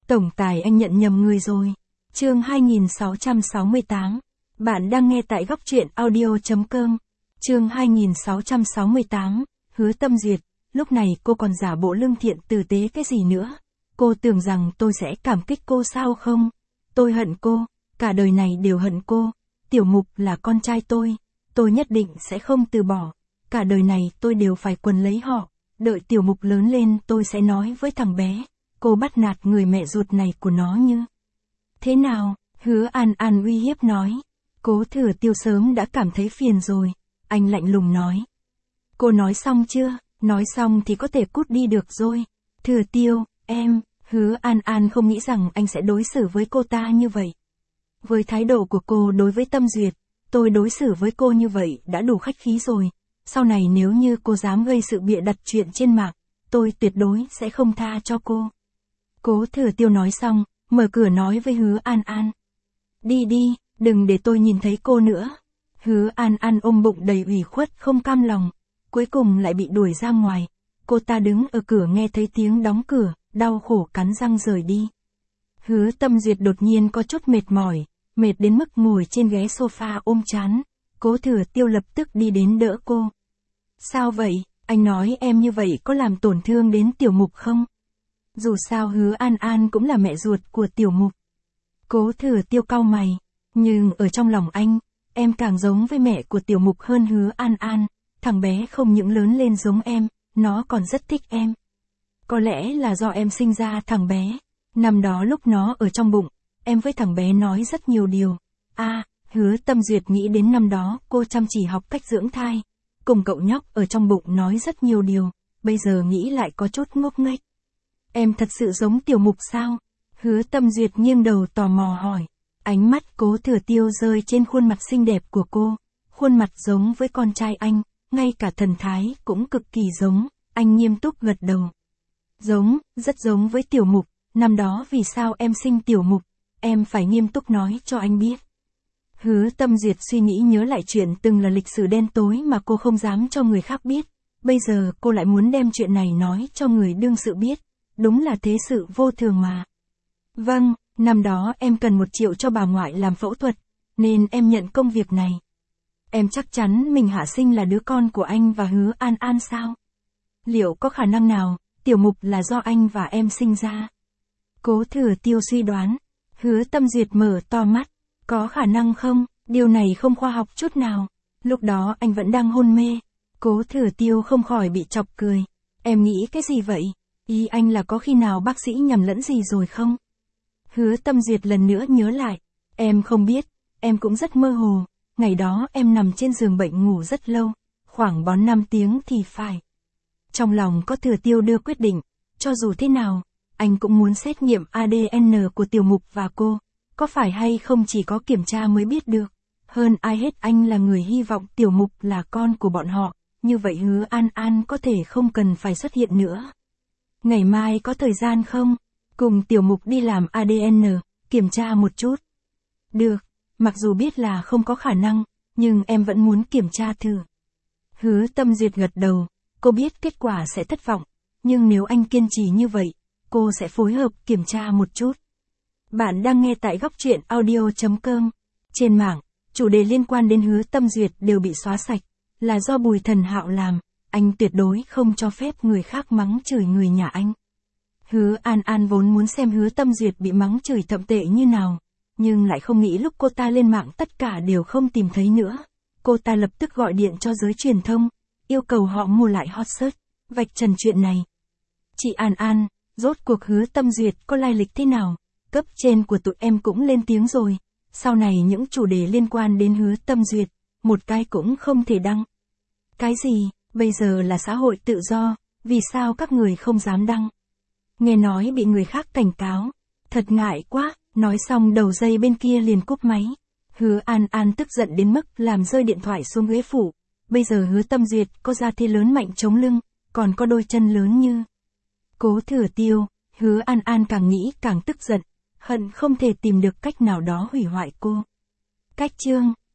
Tổng tài anh nhận nhầm người rồi. Chương 2668. Bạn đang nghe tại góc truyện audio.com. Chương 2668. Hứa Tâm Duyệt. Lúc này cô còn giả bộ lương thiện tử tế cái gì nữa? Cô tưởng rằng tôi sẽ cảm kích cô sao không? Tôi hận cô, cả đời này đều hận cô. Tiểu Mục là con trai tôi nhất định sẽ không từ bỏ. Cả đời này tôi đều phải quấn lấy họ. Đợi Tiểu Mục lớn lên tôi sẽ nói với thằng bé, cô bắt nạt người mẹ ruột này của nó như thế nào? Hứa An An uy hiếp nói. Cố Thừa Tiêu sớm đã cảm thấy phiền rồi. Anh lạnh lùng nói. Cô nói xong chưa? Nói xong thì có thể cút đi được rồi. Thừa Tiêu, em. Hứa An An không nghĩ rằng anh sẽ đối xử với cô ta như vậy. Với thái độ của cô đối với Tâm Duyệt, tôi đối xử với cô như vậy đã đủ khách khí rồi. Sau này nếu như cô dám gây sự bịa đặt chuyện trên mạng, tôi tuyệt đối sẽ không tha cho cô. Cố Thừa Tiêu nói xong, mở cửa nói với Hứa An An. Đi đi, đừng để tôi nhìn thấy cô nữa. Hứa An An ôm bụng đầy ủy khuất không cam lòng, cuối cùng lại bị đuổi ra ngoài. Cô ta đứng ở cửa nghe thấy tiếng đóng cửa, đau khổ cắn răng rời đi. Hứa Tâm Duyệt đột nhiên có chút mệt mỏi, mệt đến mức ngồi trên ghế sofa ôm chán. Cố Thừa Tiêu lập tức đi đến đỡ cô. Sao vậy, anh nói em như vậy có làm tổn thương đến Tiểu Mục không? Dù sao Hứa An An cũng là mẹ ruột của Tiểu Mục. Cố Thừa Tiêu cau mày, nhưng ở trong lòng anh, em càng giống với mẹ của Tiểu Mục hơn Hứa An An. Thằng bé không những lớn lên giống em, nó còn rất thích em. Có lẽ là do em sinh ra thằng bé. Năm đó lúc nó ở trong bụng, em với thằng bé nói rất nhiều điều. Hứa Tâm Duyệt nghĩ đến năm đó cô chăm chỉ học cách dưỡng thai. Cùng cậu nhóc ở trong bụng nói rất nhiều điều, bây giờ nghĩ lại có chút ngốc nghếch. Em thật sự giống Tiểu Mục sao? Hứa Tâm Duyệt nghiêng đầu tò mò hỏi. Ánh mắt Cố Thừa Tiêu rơi trên khuôn mặt xinh đẹp của cô. Khuôn mặt giống với con trai anh, ngay cả thần thái cũng cực kỳ giống. Anh nghiêm túc gật đầu. Giống, rất giống với Tiểu Mục. Năm đó vì sao em sinh Tiểu Mục? Em phải nghiêm túc nói cho anh biết. Hứa Tâm Duyệt suy nghĩ nhớ lại chuyện từng là lịch sử đen tối mà cô không dám cho người khác biết. Bây giờ cô lại muốn đem chuyện này nói cho người đương sự biết. Đúng là thế sự vô thường mà. Vâng, năm đó em cần 1 triệu cho bà ngoại làm phẫu thuật, nên em nhận công việc này. Em chắc chắn mình hạ sinh là đứa con của anh và Hứa An An sao? Liệu có khả năng nào, Tiểu Mục là do anh và em sinh ra? Cố Thừa Tiêu suy đoán. Hứa Tâm Duyệt mở to mắt. Có khả năng không? Điều này không khoa học chút nào. Lúc đó anh vẫn đang hôn mê. Cố Thừa Tiêu không khỏi bị chọc cười. Em nghĩ cái gì vậy? Ý anh là có khi nào bác sĩ nhầm lẫn gì rồi không? Hứa Tâm Duyệt lần nữa nhớ lại. Em không biết, em cũng rất mơ hồ. Ngày đó em nằm trên giường bệnh ngủ rất lâu, khoảng 4-5 tiếng thì phải. Trong lòng có Thừa Tiêu đưa quyết định, cho dù thế nào, anh cũng muốn xét nghiệm ADN của Tiểu Mục và cô. Có phải hay không chỉ có kiểm tra mới biết được. Hơn ai hết anh là người hy vọng Tiểu Mục là con của bọn họ, như vậy Hứa An An có thể không cần phải xuất hiện nữa. Ngày mai có thời gian không? Cùng Tiểu Mục đi làm ADN, kiểm tra một chút. Được, mặc dù biết là không có khả năng, nhưng em vẫn muốn kiểm tra thử. Hứa Tâm Duyệt gật đầu, cô biết kết quả sẽ thất vọng, nhưng nếu anh kiên trì như vậy, cô sẽ phối hợp kiểm tra một chút. Bạn đang nghe tại góc truyện audio.com. Trên mạng, chủ đề liên quan đến Hứa Tâm Duyệt đều bị xóa sạch, là do Bùi Thần Hạo làm, anh tuyệt đối không cho phép người khác mắng chửi người nhà anh. Hứa An An vốn muốn xem Hứa Tâm Duyệt bị mắng chửi thậm tệ như nào, nhưng lại không nghĩ lúc cô ta lên mạng tất cả đều không tìm thấy nữa. Cô ta lập tức gọi điện cho giới truyền thông, yêu cầu họ mua lại hot search, vạch trần chuyện này. Chị An An, rốt cuộc Hứa Tâm Duyệt có lai lịch thế nào? Cấp trên của tụi em cũng lên tiếng rồi. Sau này những chủ đề liên quan đến Hứa Tâm Duyệt, một cái cũng không thể đăng. Cái gì? Bây giờ là xã hội tự do, vì sao các người không dám đăng? Nghe nói bị người khác cảnh cáo. Thật ngại quá, nói xong đầu dây bên kia liền cúp máy. Hứa An An tức giận đến mức làm rơi điện thoại xuống ghế phủ. Bây giờ Hứa Tâm Duyệt có da thịt lớn mạnh chống lưng, còn có đôi chân lớn như Cố Thừa Tiêu. Hứa An An càng nghĩ càng tức giận, hận không thể tìm được cách nào đó hủy hoại cô. Cách chương